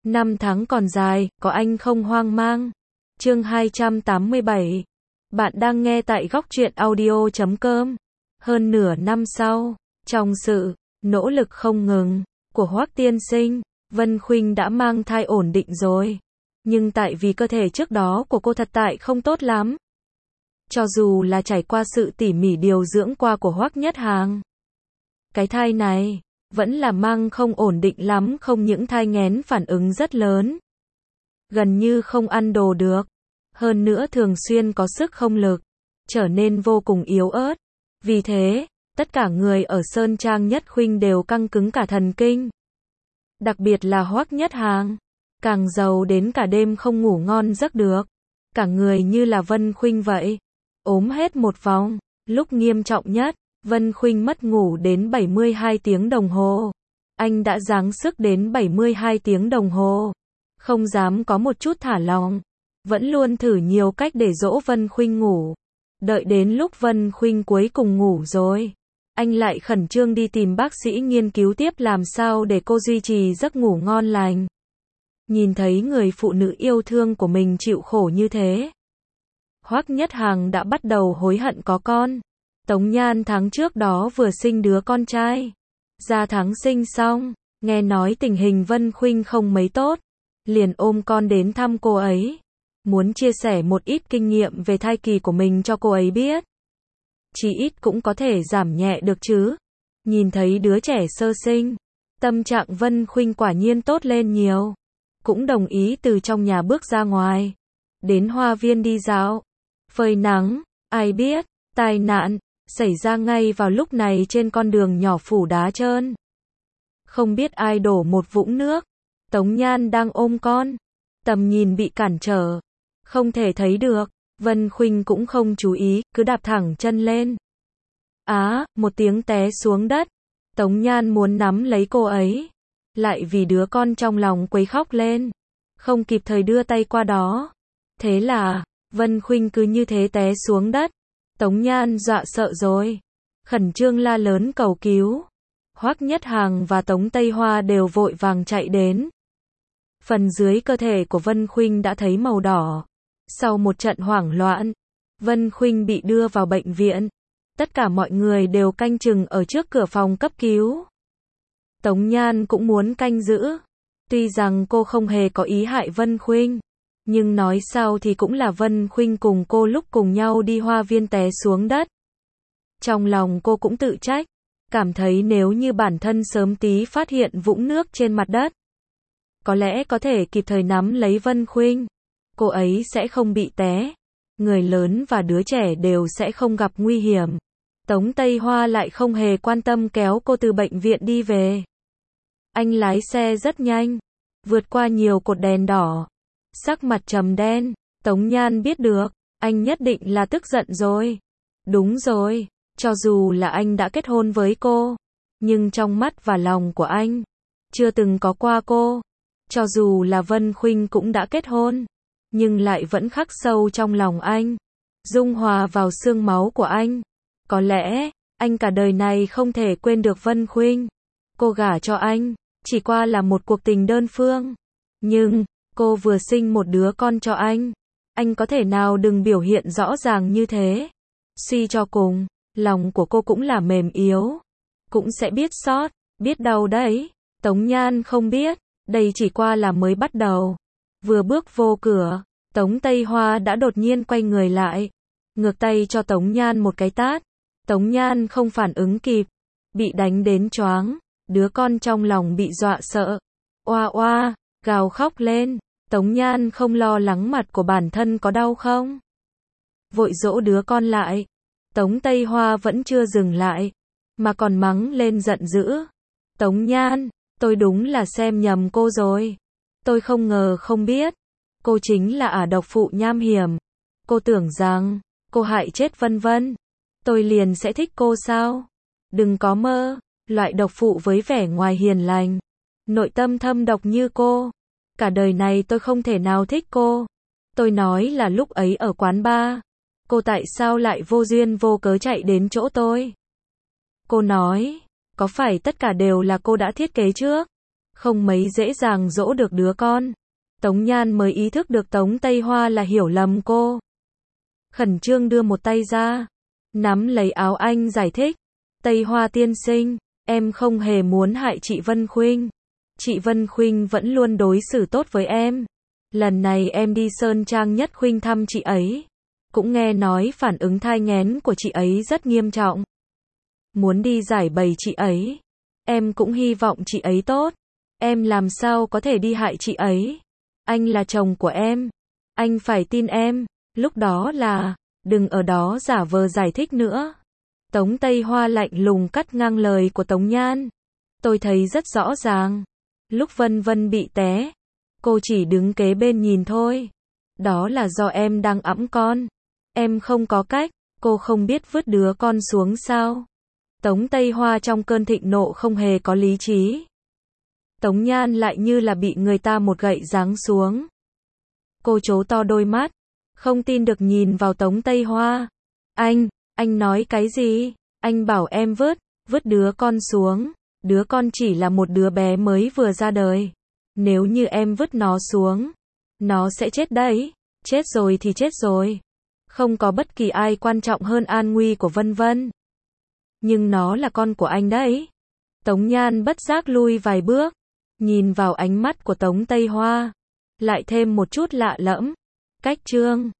Năm tháng còn dài, có anh không hoang mang. Chương 287. Bạn đang nghe tại góc truyện audio.com. Hơn nửa năm sau, trong sự nỗ lực không ngừng của Hoắc tiên sinh, Vân Khuynh đã mang thai ổn định rồi. Nhưng tại vì cơ thể trước đó của cô thật tại không tốt lắm. Cho dù là trải qua sự tỉ mỉ điều dưỡng qua của Hoắc Nhất Hàng, cái thai này vẫn là mang không ổn định lắm, không những thai nghén phản ứng rất lớn, gần như không ăn đồ được, hơn nữa thường xuyên có sức không lực, trở nên vô cùng yếu ớt. Vì thế, tất cả người ở Sơn Trang Nhất Khuynh đều căng cứng cả thần kinh. Đặc biệt là Hoắc Nhất Hàng, càng giàu đến cả đêm không ngủ ngon giấc được. Cả người như là Vân Khuynh vậy, ốm hết một vòng. Lúc nghiêm trọng nhất, Vân Khuynh mất ngủ đến 72 tiếng đồng hồ. Anh đã giáng sức đến 72 tiếng đồng hồ. Không dám có một chút thả lỏng. Vẫn luôn thử nhiều cách để dỗ Vân Khuynh ngủ. Đợi đến lúc Vân Khuynh cuối cùng ngủ rồi, anh lại khẩn trương đi tìm bác sĩ nghiên cứu tiếp làm sao để cô duy trì giấc ngủ ngon lành. Nhìn thấy người phụ nữ yêu thương của mình chịu khổ như thế, Hoắc Nhất Hàng đã bắt đầu hối hận có con. Tống Nhan tháng trước đó vừa sinh đứa con trai. Ra tháng sinh xong, nghe nói tình hình Vân Khuynh không mấy tốt, liền ôm con đến thăm cô ấy. Muốn chia sẻ một ít kinh nghiệm về thai kỳ của mình cho cô ấy biết. Chí ít cũng có thể giảm nhẹ được chứ. Nhìn thấy đứa trẻ sơ sinh, tâm trạng Vân Khuynh quả nhiên tốt lên nhiều. Cũng đồng ý từ trong nhà bước ra ngoài, đến hoa viên đi dạo, phơi nắng. Ai biết, tai nạn xảy ra ngay vào lúc này trên con đường nhỏ phủ đá trơn. Không biết ai đổ một vũng nước. Tống Nhan đang ôm con, tầm nhìn bị cản trở, không thể thấy được. Vân Khuynh cũng không chú ý, cứ đạp thẳng chân lên. Một tiếng té xuống đất. Tống Nhan muốn nắm lấy cô ấy, lại vì đứa con trong lòng quấy khóc lên, không kịp thời đưa tay qua đó. Thế là, Vân Khuynh cứ như thế té xuống đất. Tống Nhan dọa sợ rồi, khẩn trương la lớn cầu cứu. Hoắc Nhất Hàng và Tống Tây Hoa đều vội vàng chạy đến. Phần dưới cơ thể của Vân Khuynh đã thấy màu đỏ. Sau một trận hoảng loạn, Vân Khuynh bị đưa vào bệnh viện. Tất cả mọi người đều canh chừng ở trước cửa phòng cấp cứu. Tống Nhan cũng muốn canh giữ. Tuy rằng cô không hề có ý hại Vân Khuynh, nhưng nói sao thì cũng là Vân Khuynh cùng cô lúc cùng nhau đi hoa viên té xuống đất. Trong lòng cô cũng tự trách, cảm thấy nếu như bản thân sớm tí phát hiện vũng nước trên mặt đất, có lẽ có thể kịp thời nắm lấy Vân Khuynh, cô ấy sẽ không bị té. Người lớn và đứa trẻ đều sẽ không gặp nguy hiểm. Tống Tây Hoa lại không hề quan tâm kéo cô từ bệnh viện đi về. Anh lái xe rất nhanh, vượt qua nhiều cột đèn đỏ. Sắc mặt trầm đen, Tống Nhan biết được, anh nhất định là tức giận rồi. Đúng rồi, cho dù là anh đã kết hôn với cô, nhưng trong mắt và lòng của anh, chưa từng có qua cô. Cho dù là Vân Khuynh cũng đã kết hôn, nhưng lại vẫn khắc sâu trong lòng anh, dung hòa vào xương máu của anh. Có lẽ, anh cả đời này không thể quên được Vân Khuynh. Cô gả cho anh, chỉ qua là một cuộc tình đơn phương. Nhưng, cô vừa sinh một đứa con cho anh có thể nào đừng biểu hiện rõ ràng như thế. Suy cho cùng, lòng của cô cũng là mềm yếu, cũng sẽ biết xót, biết đau đấy. Tống Nhan không biết, đây chỉ qua là mới bắt đầu. Vừa bước vô cửa, Tống Tây Hoa đã đột nhiên quay người lại, ngược tay cho Tống Nhan một cái tát. Tống Nhan không phản ứng kịp, bị đánh đến choáng, đứa con trong lòng bị dọa sợ, oa oa, gào khóc lên. Tống Nhan không lo lắng mặt của bản thân có đau không, vội dỗ đứa con lại. Tống Tây Hoa vẫn chưa dừng lại, mà còn mắng lên giận dữ. Tống Nhan, tôi đúng là xem nhầm cô rồi. Tôi không ngờ không biết, cô chính là ả độc phụ nham hiểm. Cô tưởng rằng, cô hại chết Vân Vân, tôi liền sẽ thích cô sao? Đừng có mơ, loại độc phụ với vẻ ngoài hiền lành, nội tâm thâm độc như cô. Cả đời này tôi không thể nào thích cô. Tôi nói là lúc ấy ở quán bar, cô tại sao lại vô duyên vô cớ chạy đến chỗ tôi? Cô nói, có phải tất cả đều là cô đã thiết kế trước? không mấy dễ dàng dỗ được đứa con. Tống Nhan mới ý thức được Tống Tây Hoa là hiểu lầm cô. Khẩn trương đưa một tay ra, nắm lấy áo anh giải thích. Tây Hoa tiên sinh, em không hề muốn hại chị Vân Khuynh. Chị Vân Khuynh vẫn luôn đối xử tốt với em. Lần này em đi Sơn Trang Nhất Khuynh thăm chị ấy. Cũng nghe nói phản ứng thai nghén của chị ấy rất nghiêm trọng. Muốn đi giải bày chị ấy. Em cũng hy vọng chị ấy tốt. Em làm sao có thể đi hại chị ấy. Anh là chồng của em. Anh phải tin em. Lúc đó là, đừng ở đó giả vờ giải thích nữa. Tống Tây Hoa lạnh lùng cắt ngang lời của Tống Nhan. Tôi thấy rất rõ ràng. Lúc Vân Vân bị té, cô chỉ đứng kế bên nhìn thôi. Đó là do em đang ẵm con. Em không có cách, cô không biết vứt đứa con xuống sao. Tống Tây Hoa trong cơn thịnh nộ không hề có lý trí. Tống Nhan lại như là bị người ta một gậy giáng xuống. Cô trố to đôi mắt, không tin được nhìn vào Tống Tây Hoa. Anh nói cái gì? Anh bảo em vứt đứa con xuống. Đứa con chỉ là một đứa bé mới vừa ra đời. Nếu như em vứt nó xuống, nó sẽ chết đấy. Chết rồi thì chết rồi. Không có bất kỳ ai quan trọng hơn an nguy của Vân Vân. Nhưng nó là con của anh đấy. Tống Nhan bất giác lui vài bước, nhìn vào ánh mắt của Tống Tây Hoa, lại thêm một chút lạ lẫm. Cách Trương